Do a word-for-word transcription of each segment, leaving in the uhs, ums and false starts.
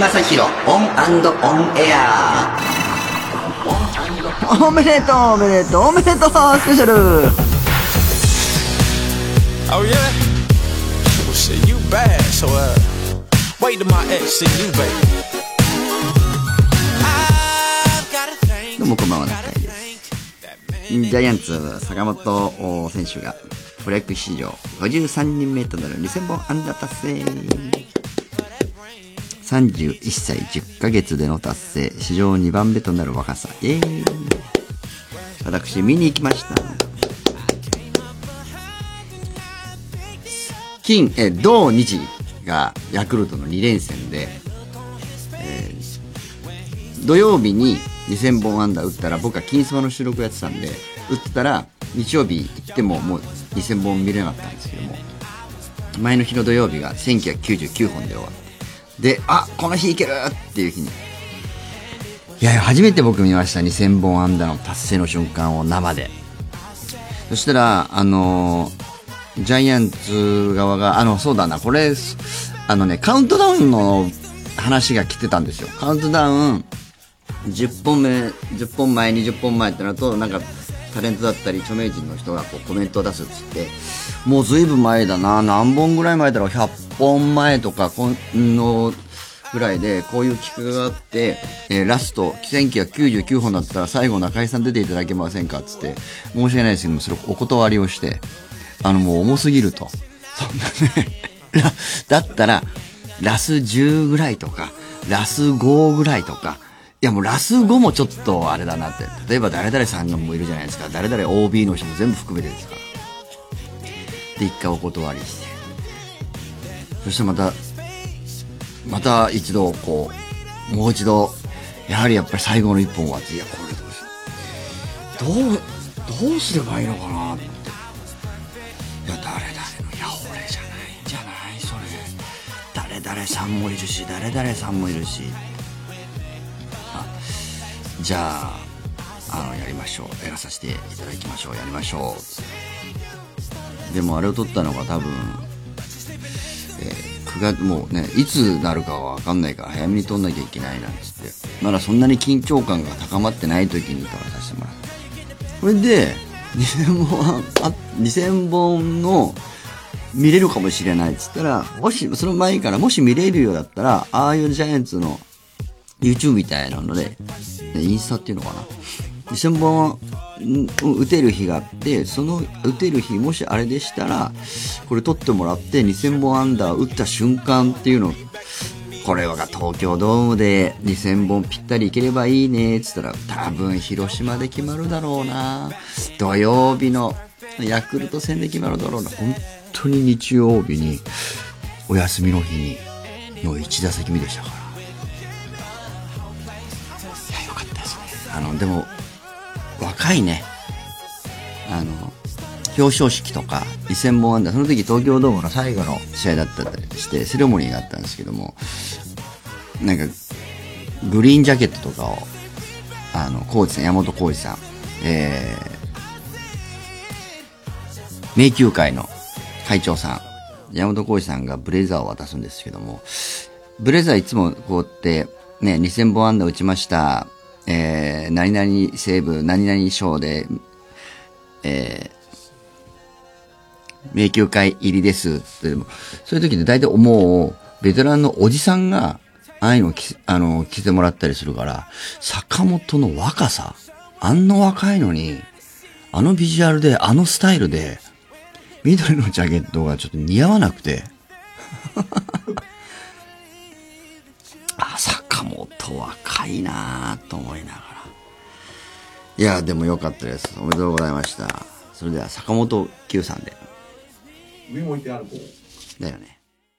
正宏オン&オンエア。 おめでとうおめでとうおめでとうスペシャル。 Oh yeah? Well shit, you bad, so uh wait till my ex see you, baby. どうもこんばんは、中井です。ジャイアンツ坂本選手がプロ野球史上ごじゅうさんにんめとなるにせんぼん安打達成。さんじゅういっさいじゅっかげつでの達成、史上にばんめとなる若さ。イエーイ。私見に行きました。金え同日がヤクルトのに連戦で、えー、土曜日ににせんぼん安打打ったら、僕は金スマの収録やってたんで、打ってたら日曜日行ってももうにせんぼん見れなかったんですけども、前の日の土曜日がせんきゅうひゃくきゅうじゅうきゅうほんで終わって、で、あ、この日いけるっていう日に、いやいや初めて僕見ました、にせんぼん安打の達成の瞬間を生で。そしたらあのー、ジャイアンツ側があのそうだなこれあのねカウントダウンの話が来てたんですよ。カウントダウンじゅっぽんめじゅっぽんまえにじゅっぽんまえってなると、なんかタレントだったり著名人の人がこうコメントを出すっつって、もうずいぶん前だな、何本ぐらい前だろう、ひゃっぽんまえとかこのぐらいでこういう企画があって、えー、ラストせんきゅうひゃくきゅうじゅうきゅうほんだったら最後中井さん出ていただけませんかっつって、申し訳ないですけどもそれお断りをして、あのもう重すぎると、そんなねだったらラスじゅうぐらいとかラスごぐらいとか、いやもうラスごもちょっとあれだなって、例えば誰々さんがもういるじゃないですか、誰々 オービー の人も全部含めてですから。で一回お断りして、そしてまたまた一度こうもう一度やはりやっぱり最後の一本は、いやこれどうしよう、どうどうすればいいのかなって、いや誰々の、いや俺じゃないんじゃないそれ、誰々さんもいるし誰々さんもいるし、あじゃああのやりましょう、やらさせていただきましょう、やりましょう。でもあれを撮ったのが多分、えー、くがつもうねいつなるかは分かんないから早めに撮んなきゃいけないなんつって、まだそんなに緊張感が高まってない時に撮らさせてもらった。これでにせんぼんあにせんぼんの見れるかもしれないっつったら、もしその前からもし見れるようだったら、ああいうジャイアンツの YouTube みたいなのでインスタっていうのかな、にせんぼん打てる日があって、その打てる日もしあれでしたらこれ撮ってもらってにせんぼんアンダー打った瞬間っていうの、これは東京ドームでにせんぼんぴったりいければいいねっつったら、多分広島で決まるだろうな、土曜日のヤクルト戦で決まるだろうな、本当に日曜日にお休みの日にのいち打席目でしたから、いやよかったですね。あのでも若いね、あの表彰式とかにせんぼん安打、その時東京ドームの最後の試合だったりしてセレモニーがあったんですけども、なんかグリーンジャケットとかをあの浩二さん、山本浩二さん、えー、名球会の会長さん山本浩二さんがブレザーを渡すんですけども、ブレザーいつもこうやってねにせんぼん安打打ちました、えー、何々セーブ何々賞で、えー、名球会入りですって、そういう時で大体もうベテランのおじさんがああいうの着あの着てもらったりするから、坂本の若さ、あんな若いのにあのビジュアルであのスタイルで緑のジャケットがちょっと似合わなくてあ、坂本若いなぁと思いながら、いやでも良かったです。おめでとうございました。それでは坂本九さんで上も置いてある子だよね。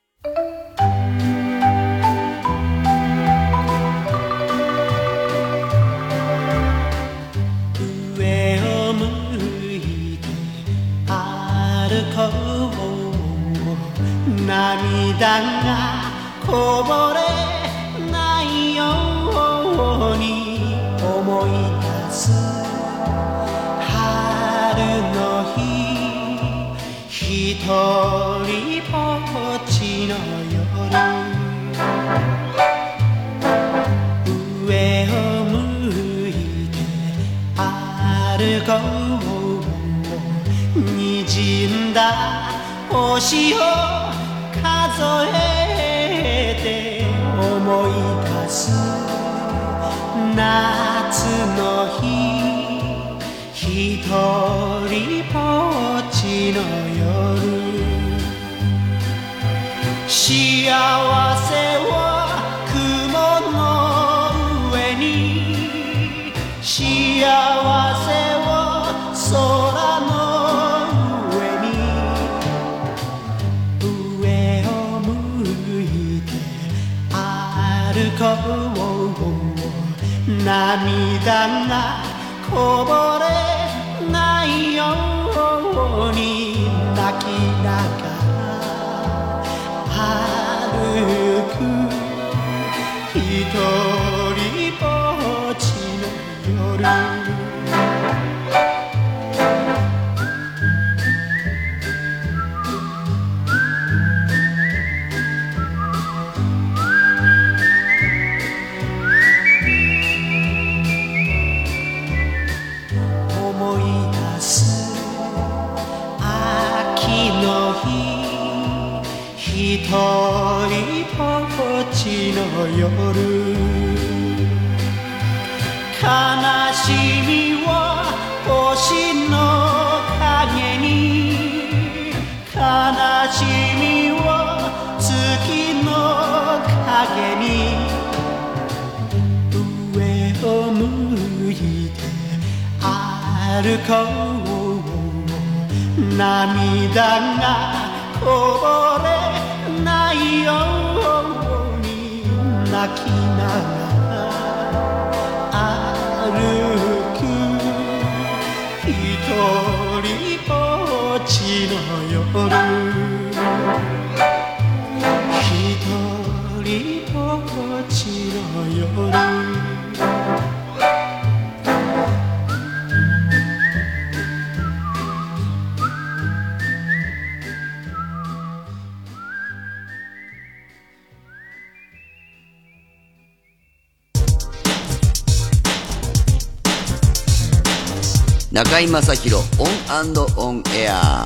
上を向いて歩こう、涙がこぼれないように思い出す春の日、一人ぼっちの夜、 歩こう滲んだ星を数えて思い出す夏の日ひとりぼっちの夜幸せは雲の上に幸せは空の上に上を向いて歩こう涙がこぼれないように泣きながら歩くひとりぼっちの夜思い出す秋の日ひとりぼっちの夜悲しみは星の影に悲しみは月の影に上を向いて歩こう涙がこぼれないように泣きながら歩くひとりぼっちの夜ひとりぼっちの夜中居正広オン&オンエア。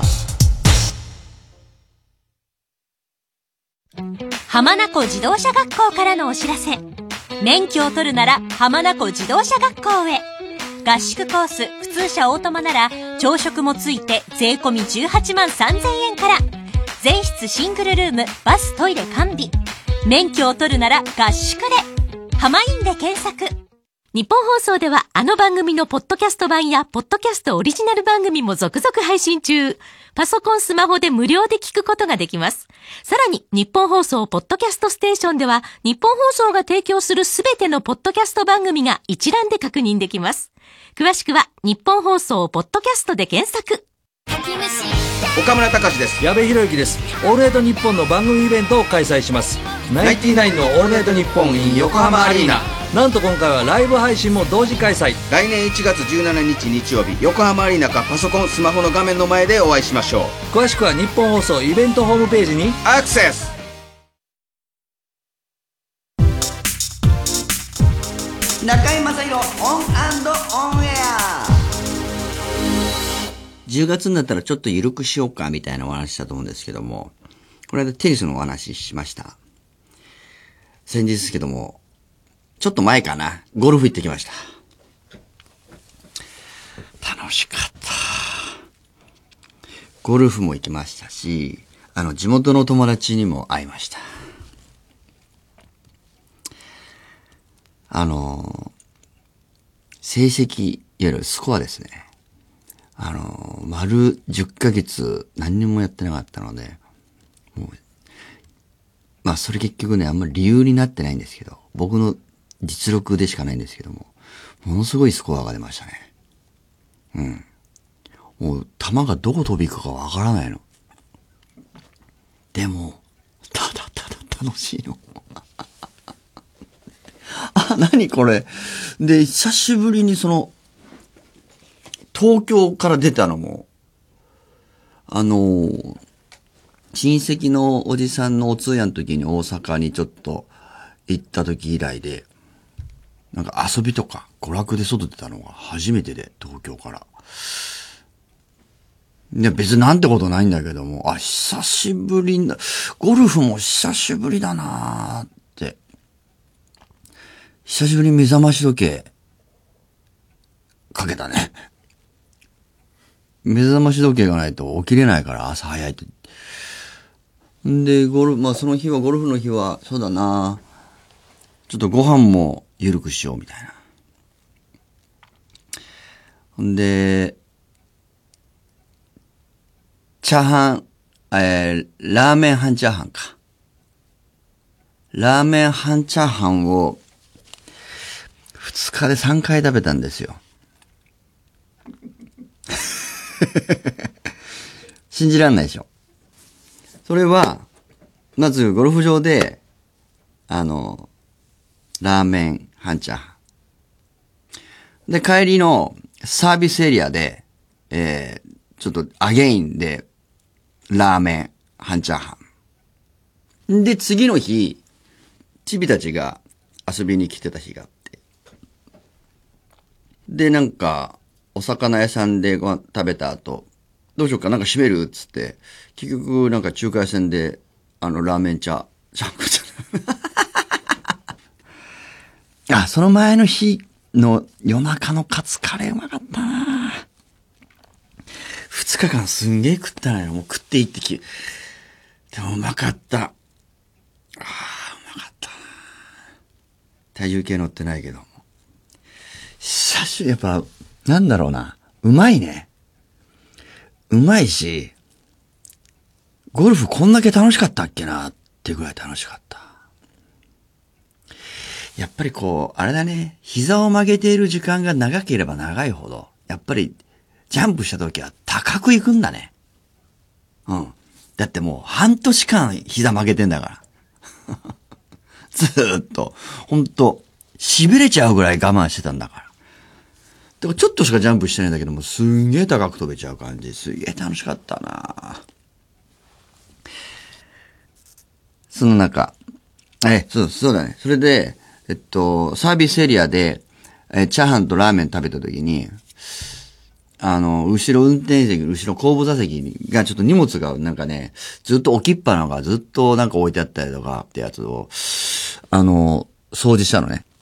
浜名湖自動車学校からのお知らせ。免許を取るなら浜名湖自動車学校へ。合宿コース普通車オートマなら朝食もついて税込みじゅうはちまんさんぜんえんから。全室シングルルーム、バストイレ完備。免許を取るなら合宿で。浜インで検索。日本放送ではあの番組のポッドキャスト版やポッドキャストオリジナル番組も続々配信中。パソコン、スマホで無料で聞くことができます。さらに日本放送ポッドキャストステーションでは日本放送が提供するすべてのポッドキャスト番組が一覧で確認できます。詳しくは日本放送ポッドキャストで検索。 岡村隆史です。 矢部裕之です。オールナイトニッポンの番組イベントを開催します。 ナインティナインのオールナイトニッポン in 横浜アリーナ。 なんと今回はライブ配信も同時開催。 来年いちがつじゅうしちにち日曜日、横浜アリーナかパソコン、スマホの画面の前でお会いしましょう。 詳しくは日本放送イベントホームページにアクセス。 中居正広オン&オンエア。 じゅうがつになったらちょっと緩くしようかみたいなお話したと思うんですけども、この間テニスのお話ししました。先日ですけども、ちょっと前かな、ゴルフ行ってきました。楽しかった。ゴルフも行きましたし、あの地元の友達にも会いました。あの成績、いわゆるスコアですね。あの丸じゅっかげつ何にもやってなかったので、もうまあそれ結局ね、あんまり理由になってないんですけど、僕の実力でしかないんですけども、ものすごいスコアが出ましたね。うん。もう球がどこ飛び行くかわからないの。でも、ただただ楽しいの。あ、何これ。で、久しぶりにその、東京から出たのも、あのー、親戚のおじさんのお通夜の時に大阪にちょっと行った時以来で、なんか遊びとか、 娯楽で外出たのが初めてで、東京から。いや、別になんてことないんだけども、あ、久しぶりな、ゴルフも久しぶりだなーって。久しぶりに目覚まし時計、かけたね。目覚まし時計がないと起きれないから朝早いって。んで、ゴルフ、まあその日は、ゴルフの日は、そうだな、ちょっとご飯も緩くしようみたいな。ほんで、チャーハン、えー、ラーメン半チャーハンか。ラーメン半チャーハンを、二日で三回食べたんですよ。信じらんないでしょ。それは、まずゴルフ場で、あの、ラーメン半チャーハン。で、帰りのサービスエリアで、えー、ちょっとアゲインで、ラーメン半チャーハン。で、次の日、チビたちが遊びに来てた日があって。で、なんか、お魚屋さんでご飯食べた後、どうしようか、なんか閉めるっつって、結局なんか中華屋さんで、あの、ラーメン茶、ちゃんこ茶。あ、その前の日の夜中のカツカレーうまかったな。二日間すんげえ食ったのよ。もう食っていってき。でもうまかった。ああ、うまかったな。体重計乗ってないけども。久しぶり、やっぱ、なんだろうな。うまいね。うまいし、ゴルフこんだけ楽しかったっけなってぐらい楽しかった。やっぱりこう、あれだね。膝を曲げている時間が長ければ長いほど、やっぱり、ジャンプした時は高く行くんだね。うん。だってもう半年間膝曲げてんだから。ずーっと、ほんと、痺れちゃうぐらい我慢してたんだから。でもちょっとしかジャンプしてないんだけども、すんげえ高く飛べちゃう感じ。すげえ楽しかったな。その中、え、そう、そうだね。それで、えっと、サービスエリアで、え、チャーハンとラーメン食べた時に、あの、後ろ運転席、後ろ後部座席がちょっと荷物がなんかね、ずっと置きっぱなのがずっとなんか置いてあったりとかってやつを、あの、掃除したのね。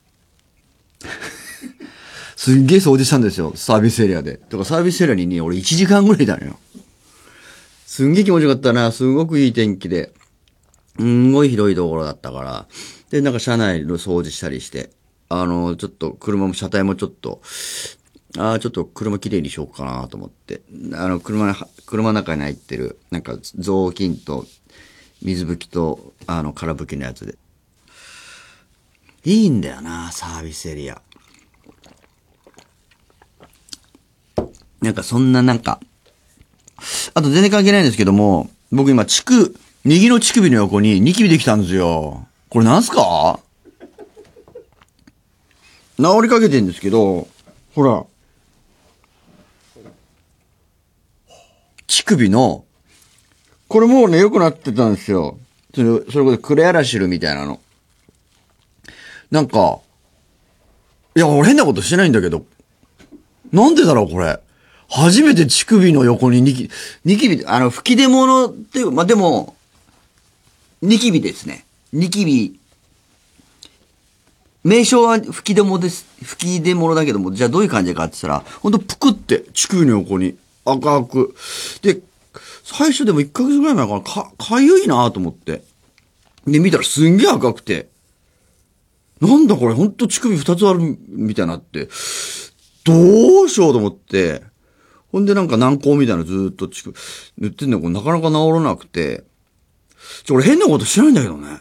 すんげえ掃除したんですよ、サービスエリアで。とかサービスエリアにね、俺いちじかんぐらいいたのよ。すんげえ気持ちよかったな、すごくいい天気で。すんごい広いところだったから。で、なんか車内の掃除したりして、あの、ちょっと車も車体もちょっと、ああ、ちょっと車きれいにしようかなと思って。あの、車、車の中に入ってる、なんか雑巾と水拭きと、あの、空拭きのやつで。いいんだよな、サービスエリア。なんかそんななんか、あと全然関係ないんですけども、僕今、乳首、右の乳首の横にニキビできたんですよ。これなんすか？治りかけてんですけど、ほら。乳首の、これもうね、良くなってたんですよ。それ、それこそクレアラシルみたいなの。なんか、いや、俺変なことしてないんだけど、なんでだろう、これ。初めて乳首の横にニキビ、ニキビ、あの、吹き出物っていう、まあ、でも、ニキビですね。ニキビ。名称は吹き出物です。吹き出物だけども、じゃあどういう感じかって言ったら、ほんとぷくって乳首の横に赤く。で、最初でもいっかげつぐらい前かな、か、かゆいなと思って。で、見たらすんげえ赤くて。なんだこれ、ほんと乳首二つあるみたいになって。どうしようと思って。ほんでなんか軟膏みたいなのずーっと乳首塗ってんだけど、なかなか治らなくて。ちょ、俺変なことしてないんだけどね。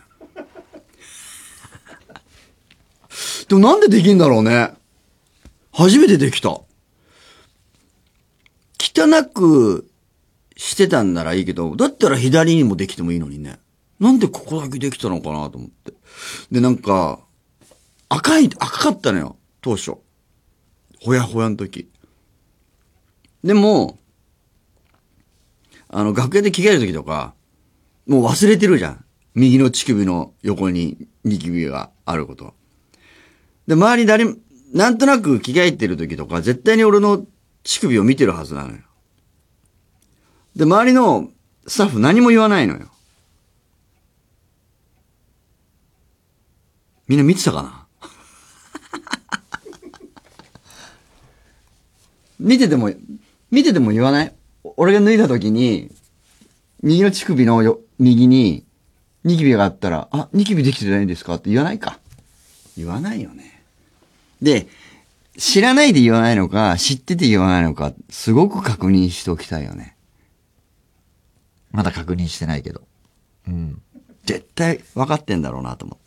でもなんでできんだろうね。初めてできた。汚くしてたんならいいけど、だったら左にもできてもいいのにね。なんでここだけできたのかなと思って。で、なんか、赤い、赤かったのよ。当初。ほやほやの時。でも、あの、楽屋で着替える時とか、もう忘れてるじゃん。右の乳首の横にニキビがあること。で、周りに誰、 なんとなく着替えてる時とか、絶対に俺の乳首を見てるはずなのよ。で、周りのスタッフ何も言わないのよ。みんな見てたかな見てても、見てても言わない？俺が脱いだ時に、右の乳首のよ右に、ニキビがあったら、あ、ニキビできてないんですかって言わないか。言わないよね。で、知らないで言わないのか、知ってて言わないのか、すごく確認しておきたいよね。 まだ確認してないけど。うん。 絶対分かってんだろうなと思って。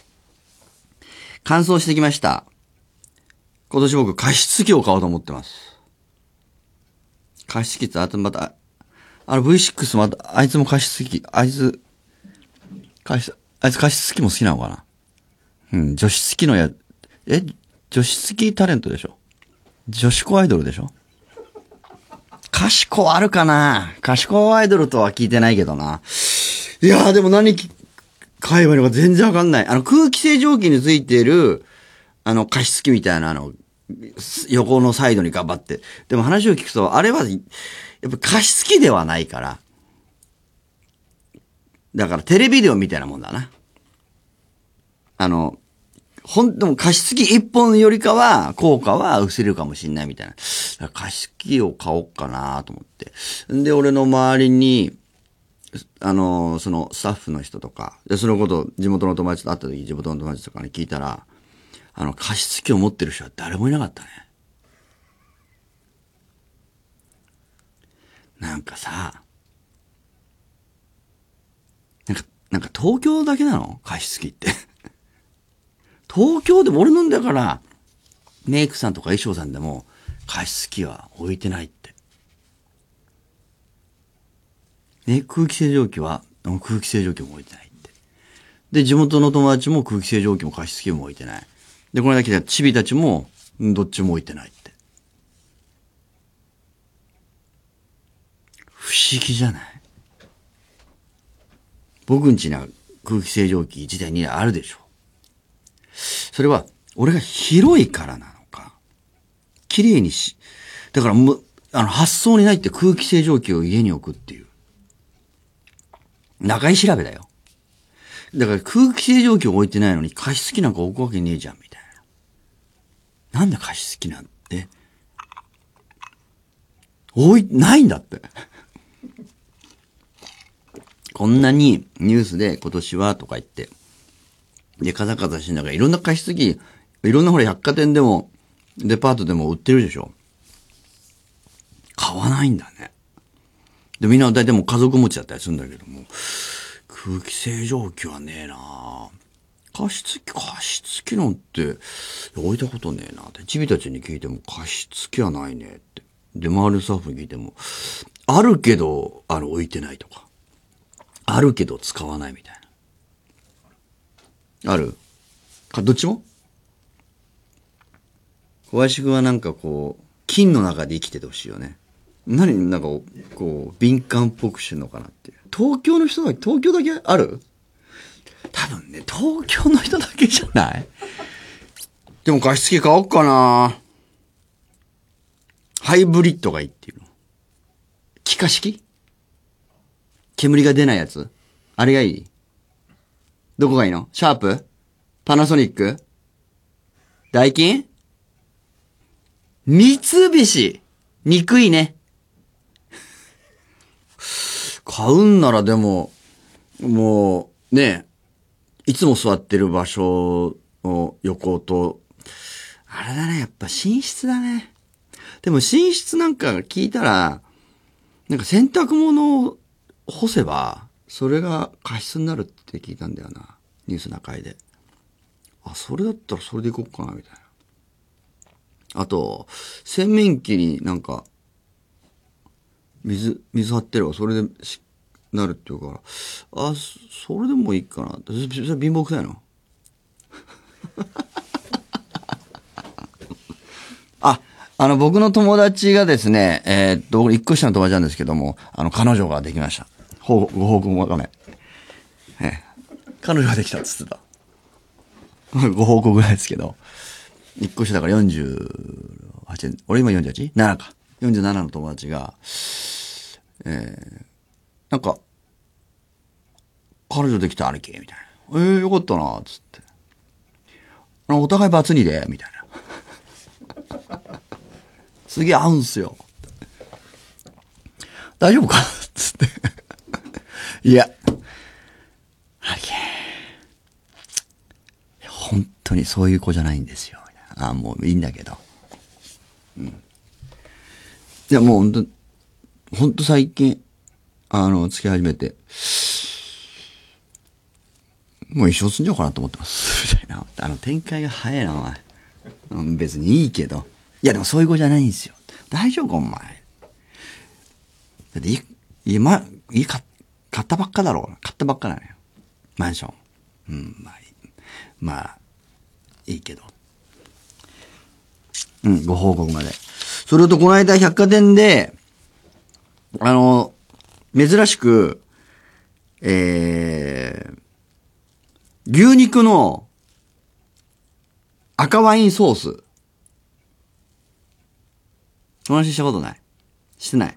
乾燥してきました。今年僕加湿器を買おうと思ってます。加湿器ってあとまた、あの ブイシックス また、あいつも加湿器、あいつ、加湿、あいつ加湿器も好きなのかな。うん、除湿器のや、え、除湿器タレントでしょ？女子高アイドルでしょ？賢あるかな？賢アイドルとは聞いてないけどな。いやーでも何買えばいいのか全然わかんない。あの空気清浄機についている、あの加湿器みたいなあの、横のサイドに頑張って。でも話を聞くと、あれは、やっぱ加湿器ではないから。だからテレビデオみたいなもんだな。あの、ほんとも加湿器一本よりかは、効果は薄れるかもしんないみたいな。だから加湿器を買おうかなと思って。で、俺の周りに、あの、そのスタッフの人とか、で、そのこと地元の友達と会った時、地元の友達とかに聞いたら、あの、加湿器を持ってる人は誰もいなかったね。なんかさ、なんか、なんか東京だけなの？加湿器って。東京でも俺のんだから、メイクさんとか衣装さんでも加湿器は置いてないって。ね、空気清浄機は、空気清浄機も置いてないって。で、地元の友達も空気清浄機も加湿器も置いてない。で、この間来たチビたちも、どっちも置いてないって。不思議じゃない？僕んちには空気清浄機自体にあるでしょ。それは、俺が広いからなのか。綺麗にし、だからもう、あの、発想にないって空気清浄機を家に置くっていう。中居調べだよ。だから空気清浄機を置いてないのに加湿器なんか置くわけねえじゃん、みたいな。なんで加湿器なんて置い、ないんだって。こんなにニュースで今年はとか言って、で、カサカサしながらいろんな加湿器、いろんなほら百貨店でも、デパートでも売ってるでしょ。買わないんだね。で、みんな大体もう家族持ちだったりするんだけども、空気清浄機はねえな加湿器、加湿器なんて置いたことねえなって。チビたちに聞いても加湿器はないねって。で、周りのスタッフに聞いても、あるけど、あの、置いてないとか。あるけど使わないみたいな。ある？か、どっちも？小林くんはなんかこう、金の中で生きててほしいよね。何なんかこう、敏感っぽくしてんのかなっていう。東京の人だけ、東京だけある？多分ね、東京の人だけじゃない？でも加湿器買おうかな。ハイブリッドがいいっていうの。気化式？煙が出ないやつ？あれがいい？どこがいいの？シャープ？パナソニック？ダイキン？三菱！憎いね。買うんならでも、もう、ね、いつも座ってる場所の横と、あれだね、やっぱ寝室だね。でも寝室なんか聞いたら、なんか洗濯物を干せば、それが加湿になるって聞いたんだよな。ニュース中井で。あ、それだったらそれでいこうかな、みたいな。あと、洗面器になんか、水、水張ってればそれでし、なるっていうから、あ、それでもいいかな。それ貧乏くさいのあ、あの、僕の友達がですね、えー、っと、一個下の友達なんですけども、あの、彼女ができました。ほご報告もわかんない。ええ、彼女ができたっつってた。ご報告なんですけど。 一個下だからよんじゅうはち、俺今よんじゅうはち？ なな か。よんじゅうななの友達が、えー、なんか、彼女できた兄貴みたいな。えー、よかったな、つって。あの、お互いバツにで、みたいな。すげえ合うんすよ。大丈夫かつって。いや、兄貴。本当にそういう子じゃないんですよ。ああ、もういいんだけど。うん。いや、もう本当、本当最近、あの、付き始めて、もう一生住んじゃおうかなと思ってます。みたいな。あの、展開が早いな、お前。うん、別にいいけど。いや、でもそういう子じゃないんですよ。大丈夫か、お前。だって、い、今、いいか、買ったばっかだろう。買ったばっかなのよ。マンション。うん、まあいい。まあ、いいけど。うん、ご報告まで。それとこの間百貨店で、あの、珍しく、えー、牛肉の赤ワインソース。お話ししたことない？してない？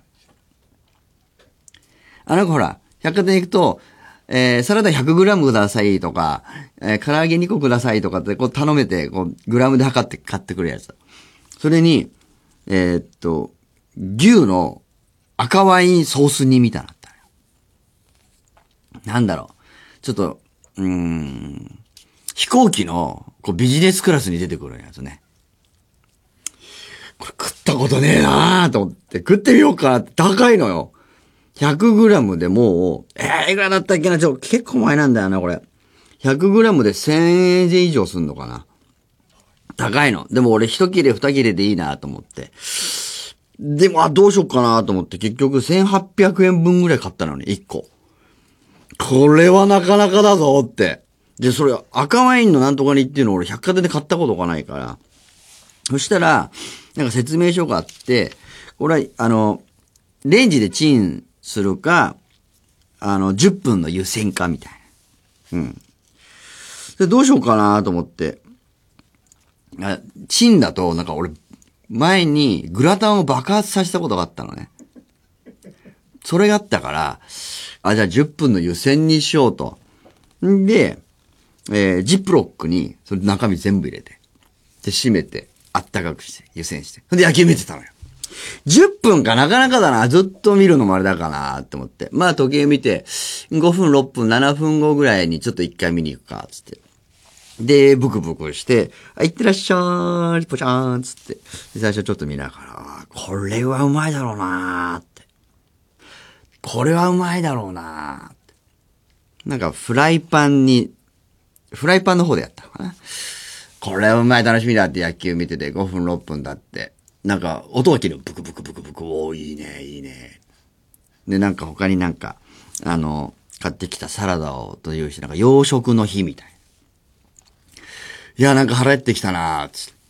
あ、なんかほら、百貨店行くと、えー、サラダ ひゃくグラム くださいとか、えー、唐揚げにこくださいとかってこう頼めて、こう、グラムで測って買ってくるやつ。それに、えー、っと、牛の赤ワインソース煮みたいなのあったのよ。なんだろう。ちょっと、うーん、飛行機のこうビジネスクラスに出てくるやつね。これ食ったことねえなーと思って食ってみようかなって高いのよ。ひゃくグラム でもう、えー、いくらだったっけなちょ、結構前なんだよな、これ。ひゃくグラム でせんえん以上すんのかな。高いの。でも俺一切れ二切れでいいなと思って。でも、あ、どうしよっかなと思って結局せんはっぴゃくえんぶんぐらい買ったのに、いっこ。これはなかなかだぞって。で、それ赤ワインのなんとかにっていうのを俺百貨店で買ったことがないから。そしたら、なんか説明書があって、これは、あの、レンジでチンするか、あの、じゅっぷんの湯煎かみたいな。うん。で、どうしようかなと思って。あ、チンだと、なんか俺、前にグラタンを爆発させたことがあったのね。それがあったから、あ、じゃあじゅっぷんの湯煎にしようと。んで、えー、ジップロックに、それ中身全部入れて。で、閉めて、あったかくして、湯煎して。で、焼き目てたのよ。じゅっぷんかなかなかだな。ずっと見るのもあれだかなって思って。まあ時計見て、ごふん、ろっぷん、ななふんごぐらいにちょっと一回見に行くか、つって。で、ブクブクして、あ、いってらっしゃーい、ぽちゃーん、つって。で最初ちょっと見ながら、これはうまいだろうなーって。これはうまいだろうなーって。なんかフライパンに、フライパンの方でやったのかな。これはうまい、楽しみだって野球見ててごふんろっぷんだって。なんか音が切る。ブクブクブクブク。おー、いいね、いいね。で、なんか他になんか、あの、買ってきたサラダをというし、なんか洋食の日みたいな。いや、なんか腹減ってきたなーつって。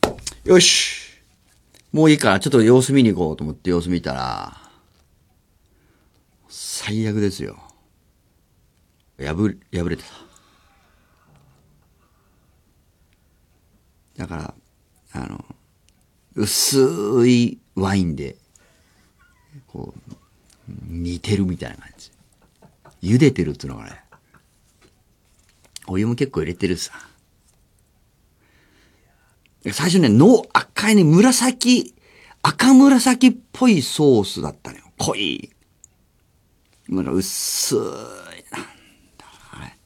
よし。もういいから、ちょっと様子見に行こうと思って様子見たら、最悪ですよ。破れ、破れてた。だから、あの、薄いワインで、こう、煮てるみたいな感じ。茹でてるっていうのがね、お湯も結構入れてるさ。最初ね、の赤いね、紫、赤紫っぽいソースだったのよ。濃い。なんか薄い。なんだあれ。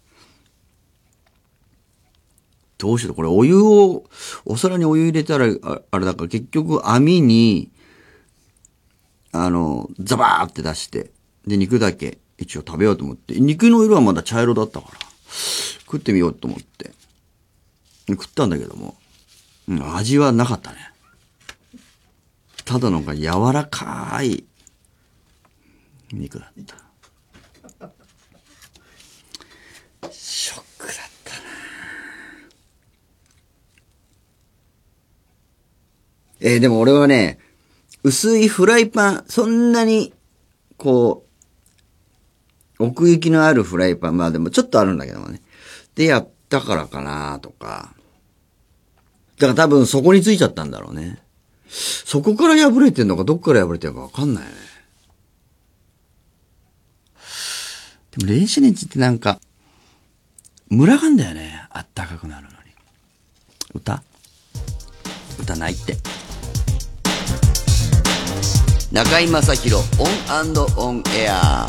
どうしよう。これお湯を、お皿にお湯入れたら、あ, あれだから結局網に、あの、ザバーって出して、で、肉だけ一応食べようと思って、肉の色はまだ茶色だったから、食ってみようと思って、食ったんだけども、うん、味はなかったね。ただのが柔らかい肉だった。ショックだったな。えー、でも俺はね、薄いフライパン、そんなに、こう、奥行きのあるフライパン、まあでもちょっとあるんだけどもね。でやったからかなとか、 から多分そこについちゃったんだろうね。そこから破れてんのかどっから破れてるのかわかんないよね。でも電子レンジってなんか、ムラがんだよね。あったかくなるのに。歌歌ないって。 中居正広オン&オンエア。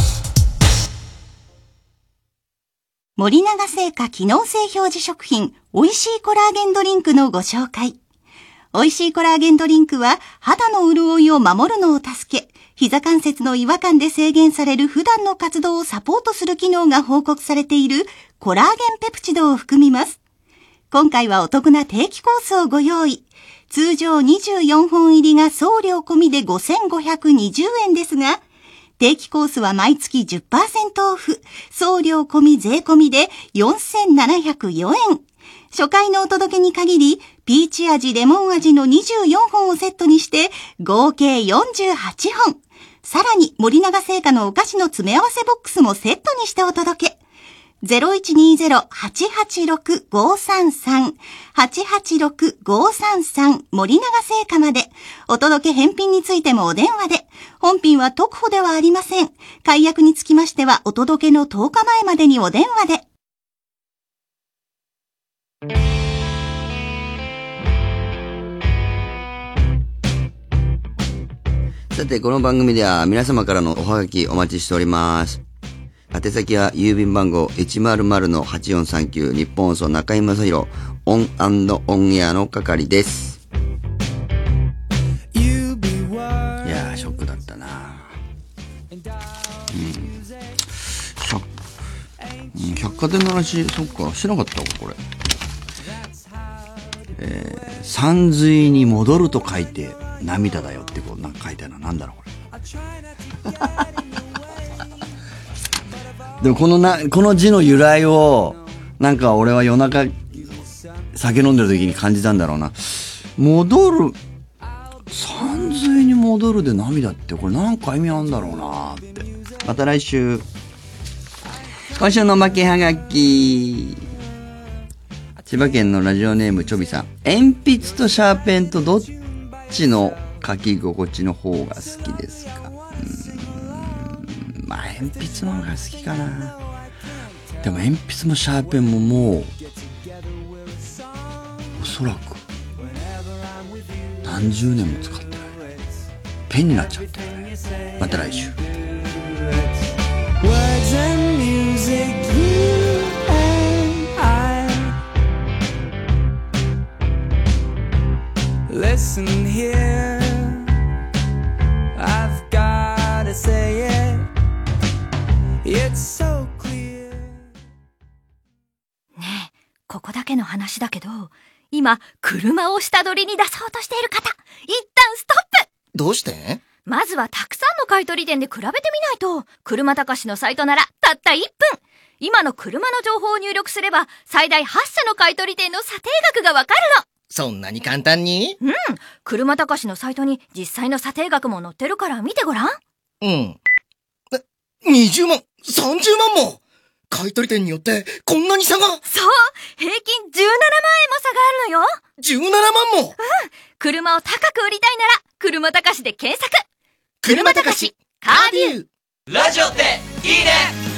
森永製菓機能性表示食品おいしいコラーゲンドリンクのご紹介。おいしいコラーゲンドリンクは肌の潤いを守るのを助け、膝関節の違和感で制限される普段の活動をサポートする機能が報告されているコラーゲンペプチドを含みます。今回はお得な定期コースをご用意。通常にじゅうよんほん入りが送料込みでごせんごひゃくにじゅうえんですが、定期コースは毎月 じゅっパーセント オフ、送料込み税込みでよんせんななひゃくよえん。初回のお届けに限り、ピーチ味、レモン味のにじゅうよんほんをセットにして、合計よんじゅうはちほん。さらに、森永製菓のお菓子の詰め合わせボックスもセットにしてお届け。ゼロいちにゼロ はちはちろく ごさんさん はちはちろく ごさんさん 森永製菓まで。お届け返品についてもお電話で。本品は特保ではありません。解約につきましてはお届けのとおかまえまでにお電話で。 さて、この番組では皆様からのおはがきお待ちしております。宛先は郵便番号 いちまるまるのはちよんさんきゅう 日本放送中居正広オン&オンエアの係です。いやー、ショックだったな。うん。百、うん、百貨店の話、そっか、しなかったわ、これ。えー、山水に戻ると書いて涙だよってこうなんか書いてあるのなんだろうこれ。でもこのな、この字の由来を、なんか俺は夜中、酒飲んでる時に感じたんだろうな。戻る、山水に戻るで涙ってこれなんか意味あるんだろうなって。また来週。今週の負けはがき。千葉県のラジオネームちょびさん。鉛筆とシャーペンとどっちの書き心地の方が好きですか？まあ鉛筆の方が好きかな。でも鉛筆もシャーペンももうおそらく何十年も使ってない。ペンになっちゃってるね。また来週。 Listen here, I've gotta say it, it's so clear. ねえ、ここだけの話だけど、今、車を下取りに出そうとしている方、一旦ストップ！ どうして？ まずはたくさんの買取店で比べてみないと、車たかしのサイトならたったいっぷん。今の車の情報を入力すれば、最大はっしゃの買取店の査定額がわかるの。 そんなに簡単に？ うん。車たかしのサイトに実際の査定額も載ってるから見てごらん。 うん。にじゅうまん、さんじゅうまんも買取店によってこんなに差が。 そう。平均じゅうななまんえんも差があるのよ。 じゅうななまんも。 うん。車を高く売りたいなら、車たかしで検索。 車たかし、カーデュー。 ラジオっていいね。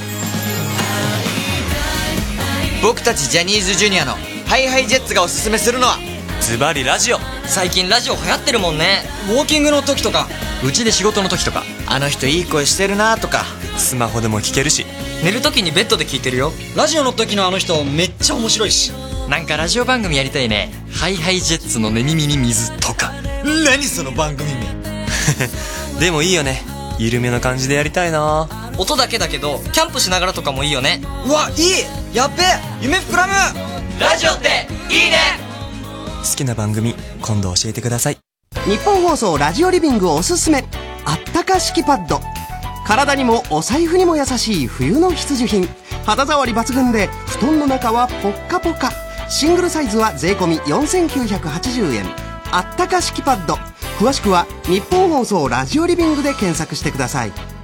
僕たちジャニーズジュニアのハイハイジェッツがおすすめするのは、ズバリラジオ。 最近ラジオ流行ってるもんね。ウォーキングの時とか、 うちで仕事の時とか、あの人いい声してるなとか、スマホでも聞けるし、 寝る時にベッドで聞いてるよ。ラジオの時のあの人めっちゃ面白いし。 なんかラジオ番組やりたいね。ハイハイジェッツの寝耳に水とか。 何その番組名。 でもいいよね、緩めの感じでやりたいな。 音だけだけどキャンプしながらとかもいいよね。うわ、いい、やっべえ、夢膨らむ。 ラジオっていいね。好きな番組今度教えてください。 日本放送ラジオリビングおすすめ、あったか敷きパッド。体にもお財布にも優しい冬の必需品。肌触り抜群で布団の中はポッカポカ。シングルサイズは税込よんせんきゅうひゃくはちじゅうえん。あったか敷きパッド。詳しくは日本放送ラジオリビングで検索してください。